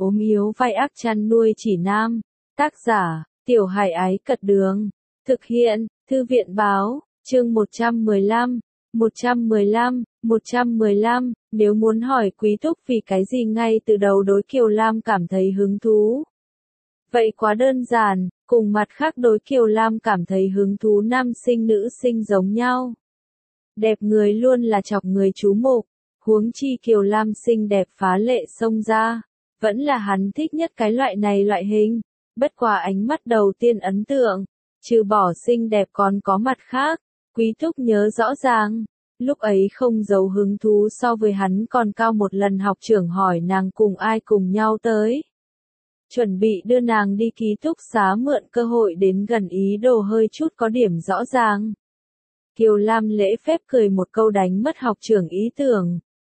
ốm yếu vai ác chăn nuôi chỉ nam. Tác giả, Tiểu Hải Ái Cật Đường. Thực hiện, Thư viện Báo, chương 115. 115, nếu muốn hỏi Quý Thúc vì cái gì ngay từ đầu đối Kiều Lam cảm thấy hứng thú. Vậy quá đơn giản, cùng mặt khác đối Kiều Lam cảm thấy hứng thú nam sinh nữ sinh giống nhau. Đẹp người luôn là chọc người chú mục, huống chi Kiều Lam xinh đẹp phá lệ xông ra, vẫn là hắn thích nhất cái loại này loại hình, bất quá ánh mắt đầu tiên ấn tượng, trừ bỏ xinh đẹp còn có mặt khác, Quý Thúc nhớ rõ ràng. Lúc ấy không giấu hứng thú so với hắn còn cao một lần học trưởng hỏi nàng cùng ai cùng nhau tới. Chuẩn bị đưa nàng đi ký túc xá mượn cơ hội đến gần ý đồ hơi chút có điểm rõ ràng. Kiều Lam lễ phép cười một câu đánh mất học trưởng ý tưởng.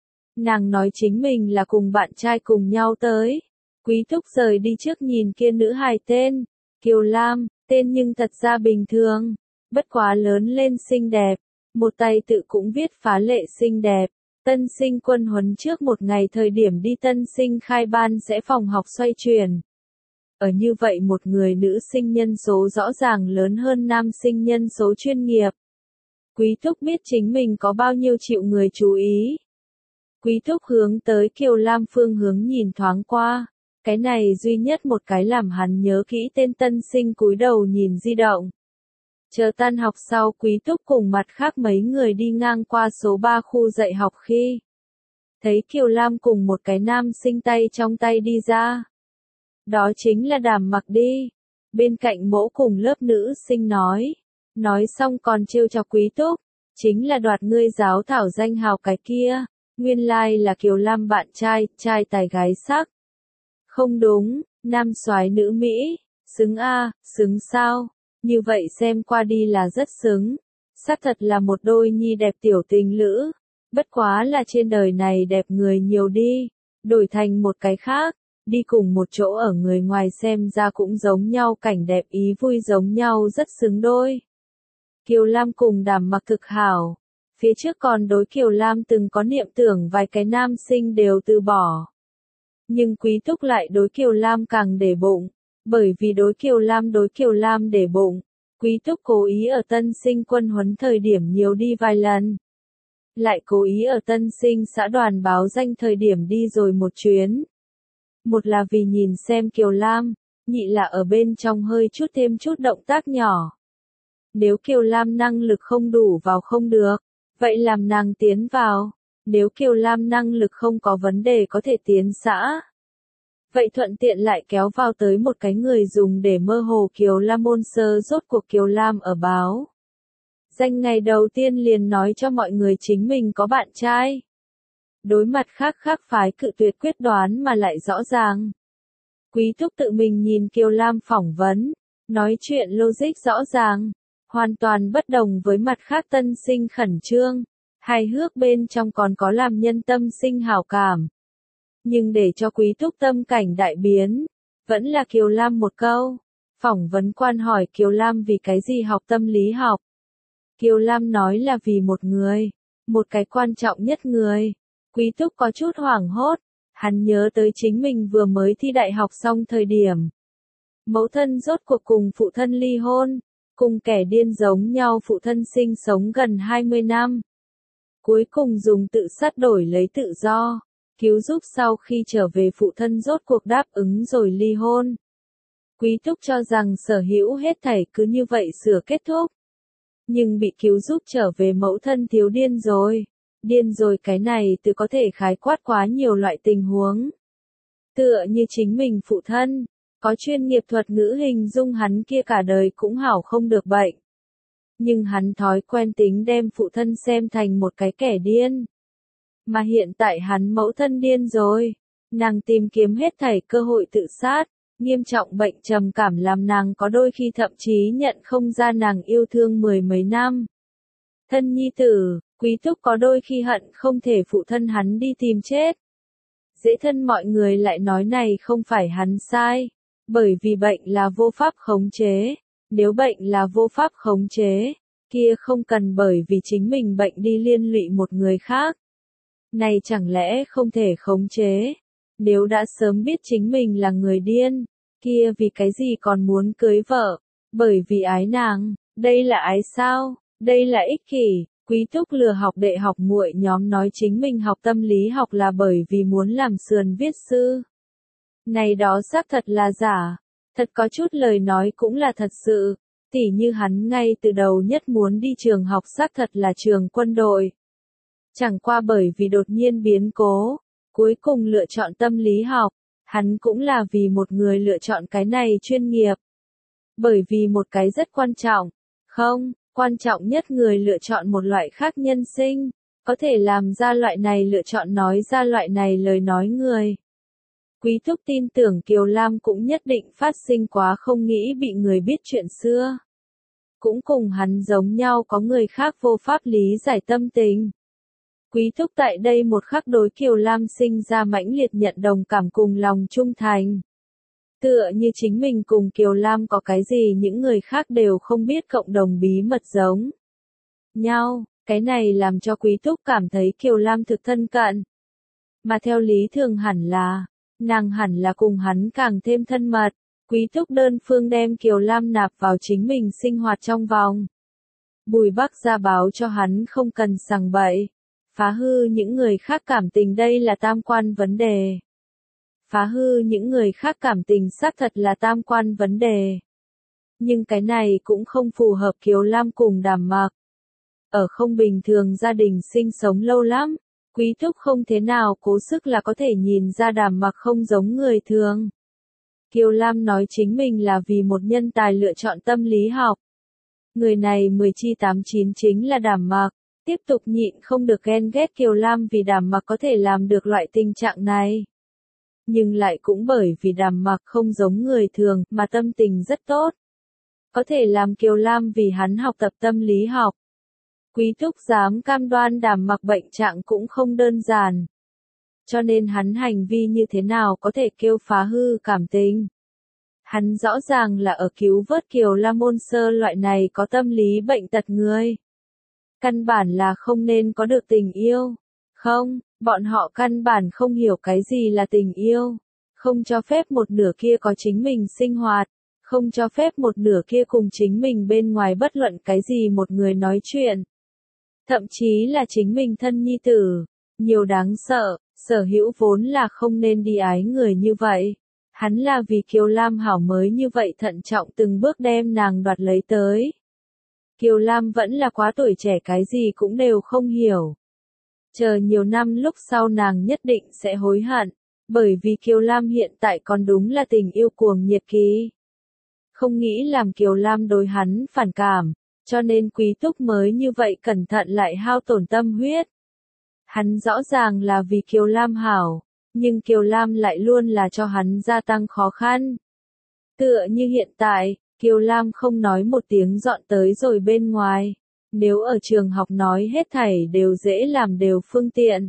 Nàng nói chính mình là cùng bạn trai cùng nhau tới. Quý Thúc rời đi trước nhìn kia nữ hài tên. Kiều Lam, tên nhưng thật ra bình thường. Bất quá lớn lên xinh đẹp. Một tay tự cũng viết phá lệ xinh đẹp. Tân sinh quân huấn trước một ngày thời điểm đi tân sinh khai ban sẽ phòng học xoay chuyển. Ở như vậy một người nữ sinh nhân số rõ ràng lớn hơn nam sinh nhân số chuyên nghiệp. Quý Thúc biết chính mình có bao nhiêu chịu người chú ý. Quý Thúc hướng tới Kiều Lam phương hướng nhìn thoáng qua. Cái này duy nhất một cái làm hắn nhớ kỹ tên tân sinh cúi đầu nhìn di động. Chờ tan học sau Quý Thúc cùng mặt khác mấy người đi ngang qua số 3 khu dạy học khi thấy Kiều Lam cùng một cái nam sinh tay trong tay đi ra. Đó chính là Đàm Mặc đi. Bên cạnh mẫu cùng lớp nữ sinh nói. Nói xong còn trêu chọc Quý Thúc. Chính là đoạt ngươi giáo thảo danh hào cái kia. Nguyên lai là Kiều Lam bạn trai, trai tài gái sắc. Không đúng, nam soái nữ Mỹ. Xứng a, xứng sao? Như vậy xem qua đi là rất xứng. Xác thật là một đôi nhi đẹp tiểu tình lữ. Bất quá là trên đời này đẹp người nhiều đi. Đổi thành một cái khác. Đi cùng một chỗ ở người ngoài xem ra cũng giống nhau, cảnh đẹp ý vui giống nhau, rất xứng đôi. Kiều Lam cùng Đàm Mặc thực hảo. Phía trước còn đối Kiều Lam từng có niệm tưởng vài cái nam sinh đều từ bỏ. Nhưng Quý Thúc lại đối Kiều Lam càng để bụng. Bởi vì đối Kiều Lam để bụng, Quý Thúc cố ý ở tân sinh quân huấn thời điểm nhiều đi vài lần. Lại cố ý ở tân sinh xã đoàn báo danh thời điểm đi rồi một chuyến. Một là vì nhìn xem Kiều Lam, nhị là ở bên trong hơi chút thêm chút động tác nhỏ. Nếu Kiều Lam năng lực không đủ vào không được, vậy làm nàng tiến vào. Nếu Kiều Lam năng lực không có vấn đề có thể tiến xã. Vậy thuận tiện lại kéo vào tới một cái người dùng để mơ hồ Kiều Lam môn sơ rốt cuộc Kiều Lam ở báo. Danh ngày đầu tiên liền nói cho mọi người chính mình có bạn trai. Đối mặt khác phái cự tuyệt quyết đoán mà lại rõ ràng. Quý Thúc tự mình nhìn Kiều Lam phỏng vấn, nói chuyện logic rõ ràng, hoàn toàn bất đồng với mặt khác tân sinh khẩn trương, hài hước bên trong còn có làm nhân tâm sinh hảo cảm. Nhưng để cho Quý Thúc tâm cảnh đại biến, vẫn là Kiều Lam một câu. Phỏng vấn quan hỏi Kiều Lam vì cái gì học tâm lý học. Kiều Lam nói là vì một người, một cái quan trọng nhất người. Quý Thúc có chút hoảng hốt, hắn nhớ tới chính mình vừa mới thi đại học xong thời điểm. Mẫu thân rốt cuộc cùng phụ thân ly hôn, cùng kẻ điên giống nhau phụ thân sinh sống gần 20 năm. Cuối cùng dùng tự sát đổi lấy tự do, cứu giúp sau khi trở về phụ thân rốt cuộc đáp ứng rồi ly hôn. Quý Thúc cho rằng sở hữu hết thảy cứ như vậy sửa kết thúc. Nhưng bị cứu giúp trở về mẫu thân thiếu điên rồi. Điên rồi cái này tự có thể khái quát quá nhiều loại tình huống. Tựa như chính mình phụ thân, có chuyên nghiệp thuật ngữ hình dung hắn kia cả đời cũng hảo không được bệnh. Nhưng hắn thói quen tính đem phụ thân xem thành một cái kẻ điên. Mà hiện tại hắn mẫu thân điên rồi, nàng tìm kiếm hết thảy cơ hội tự sát, nghiêm trọng bệnh trầm cảm làm nàng có đôi khi thậm chí nhận không ra nàng yêu thương mười mấy năm. Thân nhi tử, Quý Thúc có đôi khi hận không thể phụ thân hắn đi tìm chết. Dễ thân mọi người lại nói này không phải hắn sai, bởi vì bệnh là vô pháp khống chế. Nếu bệnh là vô pháp khống chế, kia không cần bởi vì chính mình bệnh đi liên lụy một người khác. Này chẳng lẽ không thể khống chế? Nếu đã sớm biết chính mình là người điên, kia vì cái gì còn muốn cưới vợ? Bởi vì ái nàng, đây là ái sao? Đây là ích kỷ. Quý Túc lừa học đệ học muội nhóm nói chính mình học tâm lý học là bởi vì muốn làm sườn viết sư. Này đó xác thật là giả. Thật có chút lời nói cũng là thật sự. Tỉ như hắn ngay từ đầu nhất muốn đi trường học xác thật là trường quân đội. Chẳng qua bởi vì đột nhiên biến cố, cuối cùng lựa chọn tâm lý học, hắn cũng là vì một người lựa chọn cái này chuyên nghiệp. Bởi vì một cái rất quan trọng, không, quan trọng nhất người lựa chọn một loại khác nhân sinh, có thể làm ra loại này lựa chọn nói ra loại này lời nói người. Quý Thúc tin tưởng Kiều Lam cũng nhất định phát sinh quá không nghĩ bị người biết chuyện xưa. Cũng cùng hắn giống nhau có người khác vô pháp lý giải tâm tình. Quý Thúc tại đây một khắc đối Kiều Lam sinh ra mãnh liệt nhận đồng cảm cùng lòng trung thành. Tựa như chính mình cùng Kiều Lam có cái gì những người khác đều không biết cộng đồng bí mật giống nhau, cái này làm cho Quý Thúc cảm thấy Kiều Lam thực thân cận. Mà theo lý thường hẳn là, nàng hẳn là cùng hắn càng thêm thân mật. Quý Thúc đơn phương đem Kiều Lam nạp vào chính mình sinh hoạt trong vòng. Bùi Bắc ra báo cho hắn không cần sằng bậy, phá hư những người khác cảm tình, đây là tam quan vấn đề. Phá hư những người khác cảm tình xác thật là tam quan vấn đề. Nhưng cái này cũng không phù hợp Kiều Lam cùng Đàm Mặc. Ở không bình thường gia đình sinh sống lâu lắm, Quý Thúc không thế nào cố sức là có thể nhìn ra Đàm Mặc không giống người thường. Kiều Lam nói chính mình là vì một nhân tài lựa chọn tâm lý học. Người này 10 chi 8 9 chính là Đàm Mặc. Tiếp tục nhịn không được ghen ghét Kiều Lam vì Đàm Mặc có thể làm được loại tình trạng này. Nhưng lại cũng bởi vì Đàm Mặc không giống người thường mà tâm tình rất tốt. Có thể làm Kiều Lam vì hắn học tập tâm lý học. Quý Thúc dám cam đoan Đàm Mặc bệnh trạng cũng không đơn giản. Cho nên hắn hành vi như thế nào có thể kêu phá hư cảm tình. Hắn rõ ràng là ở cứu vớt Kiều Lam môn sơ loại này có tâm lý bệnh tật người. Căn bản là không nên có được tình yêu. Không, bọn họ căn bản không hiểu cái gì là tình yêu. Không cho phép một nửa kia có chính mình sinh hoạt. Không cho phép một nửa kia cùng chính mình bên ngoài bất luận cái gì một người nói chuyện. Thậm chí là chính mình thân nhi tử. Nhiều đáng sợ, Sở Hữu vốn là không nên đi ái người như vậy. Hắn là vì Kiều Lam hảo mới như vậy thận trọng từng bước đem nàng đoạt lấy tới. Kiều Lam vẫn là quá tuổi trẻ, cái gì cũng đều không hiểu. Chờ nhiều năm lúc sau nàng nhất định sẽ hối hận, bởi vì Kiều Lam hiện tại còn đúng là tình yêu cuồng nhiệt kỳ. Không nghĩ làm Kiều Lam đối hắn phản cảm, cho nên Quý Thúc mới như vậy cẩn thận lại hao tổn tâm huyết. Hắn rõ ràng là vì Kiều Lam hảo, nhưng Kiều Lam lại luôn là cho hắn gia tăng khó khăn. Tựa như hiện tại, Kiều Lam không nói một tiếng dọn tới rồi bên ngoài. Nếu ở trường học nói hết thảy đều dễ làm đều phương tiện.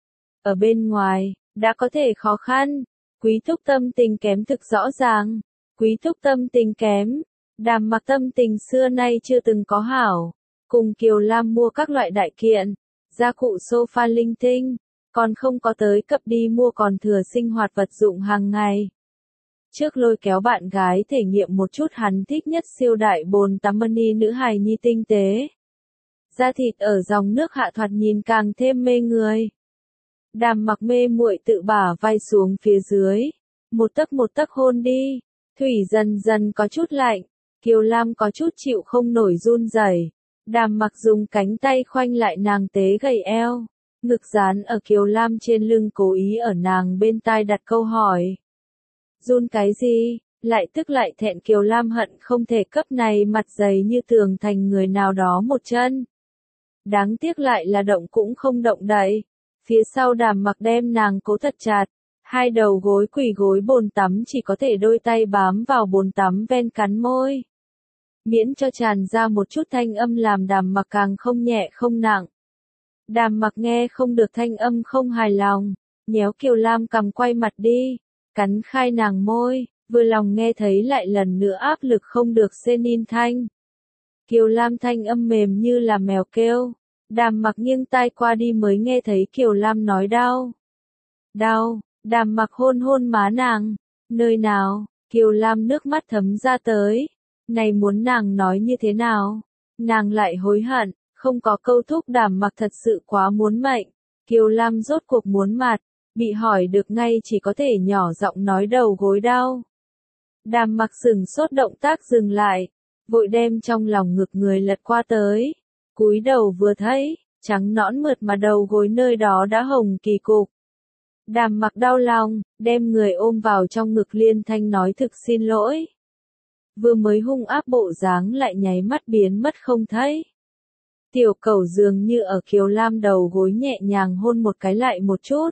Ở bên ngoài, đã có thể khó khăn. Quý Thúc tâm tình kém thực rõ ràng. Quý Thúc tâm tình kém. Đàm Mặc tâm tình xưa nay chưa từng có hảo. Cùng Kiều Lam mua các loại đại kiện, gia cụ sofa linh tinh, còn không có tới cập đi mua còn thừa sinh hoạt vật dụng hàng ngày. Trước lôi kéo bạn gái thể nghiệm một chút hắn thích nhất siêu đại bồn tắm mini nữ hài nhi tinh tế. Da thịt ở dòng nước hạ thoạt nhìn càng thêm mê người. Đàm Mặc mê muội tự bả vai xuống phía dưới, một tấc hôn đi. Thủy dần dần có chút lạnh, Kiều Lam có chút chịu không nổi run rẩy. Đàm Mặc dùng cánh tay khoanh lại nàng tế gầy eo, ngực dán ở Kiều Lam trên lưng cố ý ở nàng bên tai đặt câu hỏi. Run cái gì? Lại tức lại thẹn Kiều Lam hận không thể cấp này mặt dày như tường thành người nào đó một chân. Đáng tiếc lại là động cũng không động đậy. Phía sau Đàm Mặc đem nàng cố thật chặt, hai đầu gối quỳ gối bồn tắm chỉ có thể đôi tay bám vào bồn tắm ven cắn môi. Miễn cho tràn ra một chút thanh âm làm Đàm Mặc càng không nhẹ không nặng. Đàm Mặc nghe không được thanh âm không hài lòng, nhéo Kiều Lam cầm quay mặt đi, cắn khai nàng môi, vừa lòng nghe thấy lại lần nữa áp lực không được senin thanh. Kiều Lam thanh âm mềm như là mèo kêu. Đàm Mặc nghiêng tai qua đi mới nghe thấy Kiều Lam nói đau. Đau, Đàm Mặc hôn hôn má nàng. Nơi nào? Kiều Lam nước mắt thấm ra tới. Này muốn nàng nói như thế nào? Nàng lại hối hận, không có câu thúc Đàm Mặc thật sự quá muốn mệnh. Kiều Lam rốt cuộc muốn mặt, bị hỏi được ngay chỉ có thể nhỏ giọng nói đầu gối đau. Đàm Mặc sừng sốt động tác dừng lại, vội đem trong lòng ngực người lật qua tới. Cúi đầu vừa thấy, trắng nõn mượt mà đầu gối nơi đó đã hồng kỳ cục. Đàm Mặc đau lòng, đem người ôm vào trong ngực liên thanh nói thực xin lỗi. Vừa mới hung ác bộ dáng lại nháy mắt biến mất không thấy. Tiểu Cẩu dường như ở Kiều Lam đầu gối nhẹ nhàng hôn một cái lại một chút.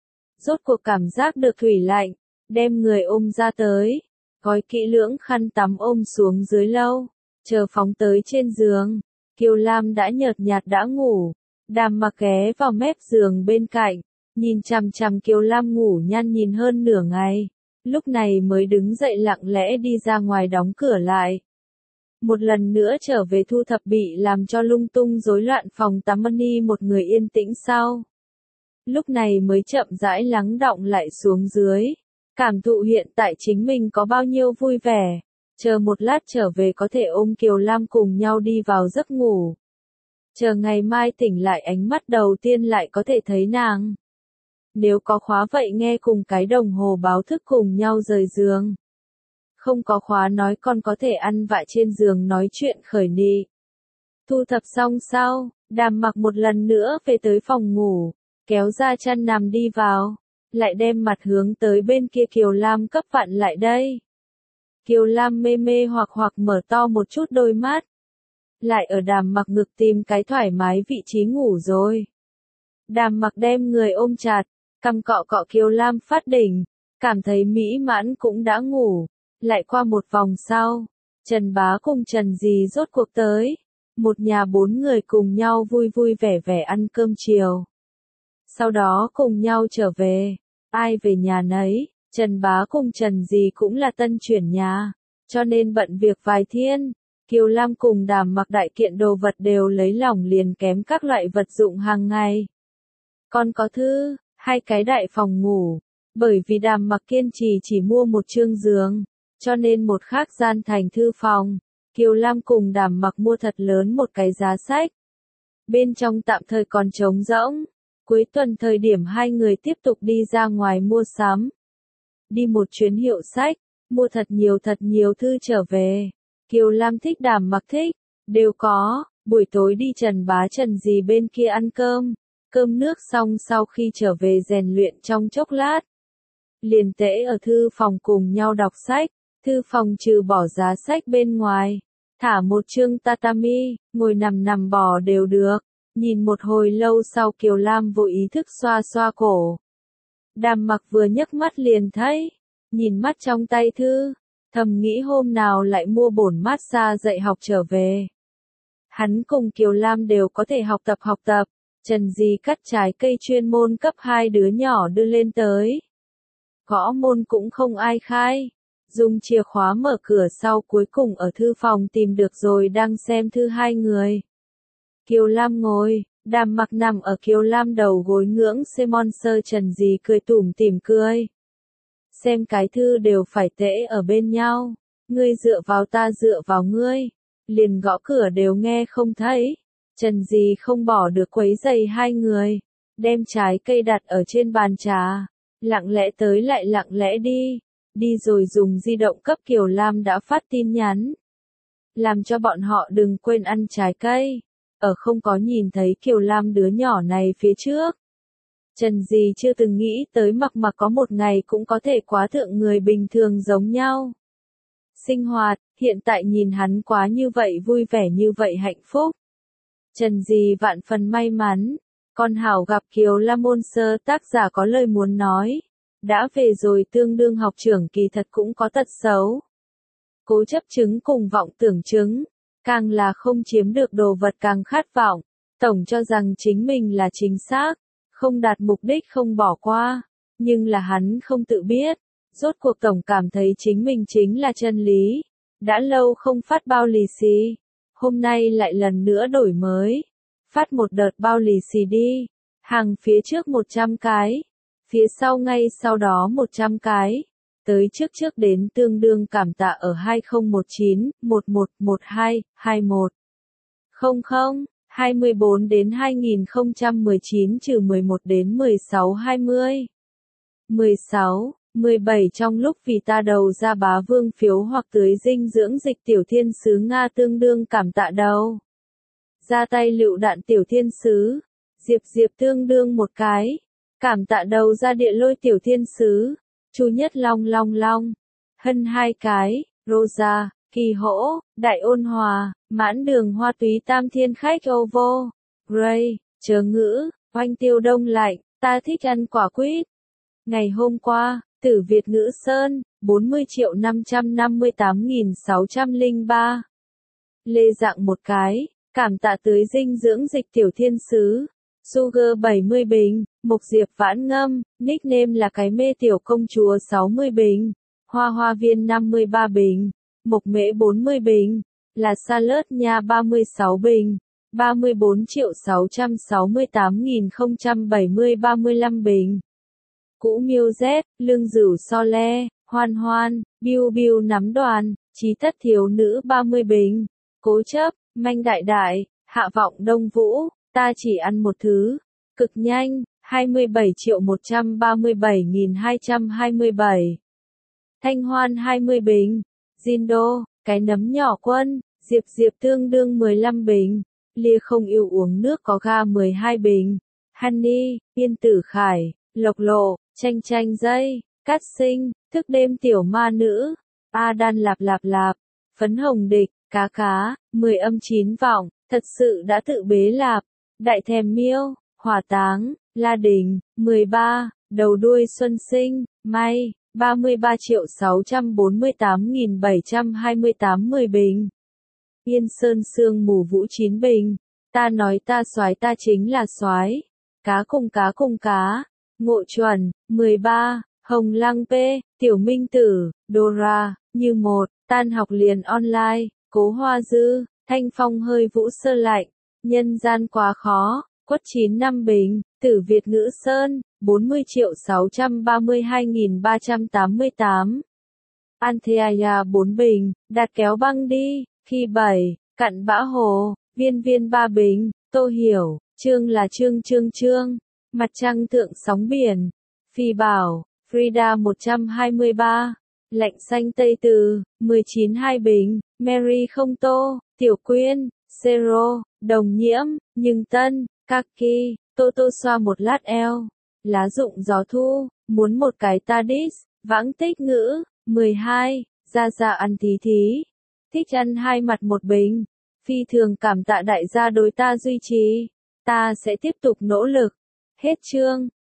Rốt cuộc cảm giác được thủy lạnh, đem người ôm ra tới, gói kỹ lưỡng khăn tắm ôm xuống dưới lâu, chờ phóng tới trên giường. Kiều Lam đã nhợt nhạt đã ngủ, Đàm Mặc ghé vào mép giường bên cạnh, nhìn chằm chằm Kiều Lam ngủ nhăn nhìn hơn nửa ngày, lúc này mới đứng dậy lặng lẽ đi ra ngoài đóng cửa lại. Một lần nữa trở về thu thập bị làm cho lung tung rối loạn phòng tắm Money một người yên tĩnh sau. Lúc này mới chậm rãi lắng đọng lại xuống dưới, cảm thụ hiện tại chính mình có bao nhiêu vui vẻ, chờ một lát trở về có thể ôm Kiều Lam cùng nhau đi vào giấc ngủ. Chờ ngày mai tỉnh lại ánh mắt đầu tiên lại có thể thấy nàng. Nếu có khóa vậy nghe cùng cái đồng hồ báo thức cùng nhau rời giường. Không có khóa nói con có thể ăn vạ trên giường nói chuyện khởi nị. Thu thập xong sau, Đàm Mặc một lần nữa về tới phòng ngủ, kéo ra chăn nằm đi vào, lại đem mặt hướng tới bên kia Kiều Lam cấp vặn lại đây. Kiều Lam mê mê hoặc mở to một chút đôi mắt. Lại ở Đàm Mặc ngực tìm cái thoải mái vị trí ngủ rồi. Đàm Mặc đem người ôm chặt, cằm cọ cọ Kiều Lam phát đỉnh, cảm thấy mỹ mãn cũng đã ngủ. Lại qua một vòng sau, Trần Bá cùng Trần Dì rốt cuộc tới. Một nhà 4 người cùng nhau vui vui vẻ vẻ ăn cơm chiều. Sau đó cùng nhau trở về, ai về nhà nấy, Trần Bá cùng Trần Dì cũng là tân chuyển nhà, cho nên bận việc vài thiên. Kiều Lam cùng Đàm Mặc đại kiện đồ vật đều lấy lỏng liền kém các loại vật dụng hàng ngày. Còn có thư, 2 cái đại phòng ngủ, bởi vì Đàm Mặc kiên trì chỉ mua một chương giường, cho nên một khác gian thành thư phòng. Kiều Lam cùng Đàm Mặc mua thật lớn một cái giá sách. Bên trong tạm thời còn trống rỗng. Cuối tuần thời điểm 2 người tiếp tục đi ra ngoài mua sắm. Đi một chuyến hiệu sách, mua thật nhiều thư trở về. Kiều Lam thích Đàm Mặc thích, đều có. Buổi tối đi Trần Bá Trần Dì bên kia ăn cơm. Cơm nước xong sau khi trở về rèn luyện trong chốc lát. Liền tễ ở thư phòng cùng nhau đọc sách. Thư phòng trừ bỏ giá sách bên ngoài, thả một chương tatami, ngồi nằm bò đều được. Nhìn một hồi lâu sau Kiều Lam vô ý thức xoa xoa cổ. Đàm Mặc vừa nhấc mắt liền thấy, nhìn mắt trong tay thư, thầm nghĩ hôm nào lại mua bổn massage dạy học trở về. Hắn cùng Kiều Lam đều có thể học tập, Trần Dì cắt trái cây chuyên môn cấp 2 đứa nhỏ đưa lên tới. Gõ môn cũng không ai khai. Dùng chìa khóa mở cửa sau cuối cùng ở thư phòng tìm được rồi đang xem thư 2 người. Kiều Lam ngồi, Đàm Mặc nằm ở Kiều Lam đầu gối ngưỡng Monster Trần Dì cười tủm tỉm cười. Xem cái thư đều phải tễ ở bên nhau, ngươi dựa vào ta dựa vào ngươi, liền gõ cửa đều nghe không thấy. Trần Dì không bỏ được quấy rầy 2 người, đem trái cây đặt ở trên bàn trà, lặng lẽ tới lại lặng lẽ đi. Đi rồi dùng di động cấp Kiều Lam đã phát tin nhắn. Làm cho bọn họ đừng quên ăn trái cây. Ở không có nhìn thấy Kiều Lam đứa nhỏ này phía trước. Trần Dì chưa từng nghĩ tới Mặc có một ngày cũng có thể quá thượng người bình thường giống nhau. Sinh hoạt, hiện tại nhìn hắn quá như vậy vui vẻ như vậy hạnh phúc. Trần Dì vạn phần may mắn. Con hảo gặp Kiều Lam Monster tác giả có lời muốn nói. Đã về rồi tương đương học trưởng kỳ thật cũng có tật xấu. Cố chấp chứng cùng vọng tưởng chứng, càng là không chiếm được đồ vật càng khát vọng, tổng cho rằng chính mình là chính xác, không đạt mục đích không bỏ qua, nhưng là hắn không tự biết, rốt cuộc tổng cảm thấy chính mình chính là chân lý, đã lâu không phát bao lì xì, hôm nay lại lần nữa đổi mới, phát một đợt bao lì xì đi, hàng phía trước 100 cái. Phía sau ngay sau đó 100 cái. Tới trước đến tương đương cảm tạ ở 2019, 11, 12, 21. 00, 24 đến 2019 trừ 11 đến 16, 20. 16, 17 trong lúc vì ta đầu ra bá vương phiếu hoặc tưới dinh dưỡng dịch tiểu thiên sứ Nga tương đương cảm tạ đầu. Ra tay lựu đạn tiểu thiên sứ. Diệp tương đương một cái. Cảm tạ đầu ra địa lôi tiểu thiên sứ. Chu Nhất Long. Hân 2 cái. Rosa, Kỳ Hỗ, Đại Ôn Hòa, Mãn Đường Hoa Túy Tam Thiên Khách Ovo. Ray, Chớ Ngữ, Oanh Tiêu Đông Lạnh, ta thích ăn quả quýt. Ngày hôm qua, Tử Việt Ngữ Sơn, 40.558.603. Lê Dạng một cái. Cảm tạ tưới dinh dưỡng dịch tiểu thiên sứ. Sugar 70 bình, Mục Diệp Vãn Ngâm, nickname là cái mê tiểu công chúa 60 bình, Hoa Viên 53 bình, Mộc Mễ 40 bình, là Salad Nha 36 bình, 34.668.070 35 bình. Cũ Miêu Z, Lương Dửu So Le, Hoan, Biu Nắm Đoàn, Chí Tất Thiếu Nữ 30 bình, Cố Chấp, Manh Đại, Hạ Vọng Đông Vũ, ta chỉ ăn một thứ, cực nhanh, 27.137.227. Thanh Hoan 20 bình, Jindo, cái nấm nhỏ quân, Diệp tương đương 15 bình, Lia không yêu uống nước có ga 12 bình, Honey, Yên Tử Khải, Lộc Lộ, Tranh Dây, Cát Sinh, Thức Đêm Tiểu Ma Nữ, A Đan Lạp, Phấn Hồng Địch, Cá, 10 âm 9 vọng, thật sự đã tự bế lạp, Đại Thèm Miêu, Hỏa Táng, La Đình, 13, Đầu Đuôi Xuân Sinh, May, 33.648.728 10 bình. Yên Sơn Sương Mù Vũ 9 bình, ta nói ta soái ta chính là soái. Cá cùng cá, Ngộ Chuẩn, 13, Hồng Lăng P, Tiểu Minh Tử, Dora, Như Một, tan học liền online, Cố Hoa Dư, Thanh Phong hơi vũ sơ lạnh, nhân gian quá khó, Quất 9 năm bình, Tử Việt Ngữ Sơn, 40.632.388. Antheaya 4 bình, Đạt Kéo Băng Đi, Khi 7, Cặn Bã Hồ, Viên 3 bình, Tô Hiểu, Trương là Trương, Mặt Trăng Thượng Sóng Biển, Phi Bảo, Frida 123, Lạnh Xanh Tây Từ, 19 2 bình, Mary Không Tô, Tiểu Quyên, Zero, Đồng Nhiễm, Nhưng Tân, Kaki, Tô xoa một lát eo, Lá Rụng Gió Thu, muốn một cái Tadis, Vãng Tích Ngữ, 12, Ra ăn thí, thích ăn hai mặt một bình, phi thường cảm tạ đại gia đối ta duy trì, ta sẽ tiếp tục nỗ lực, hết chương.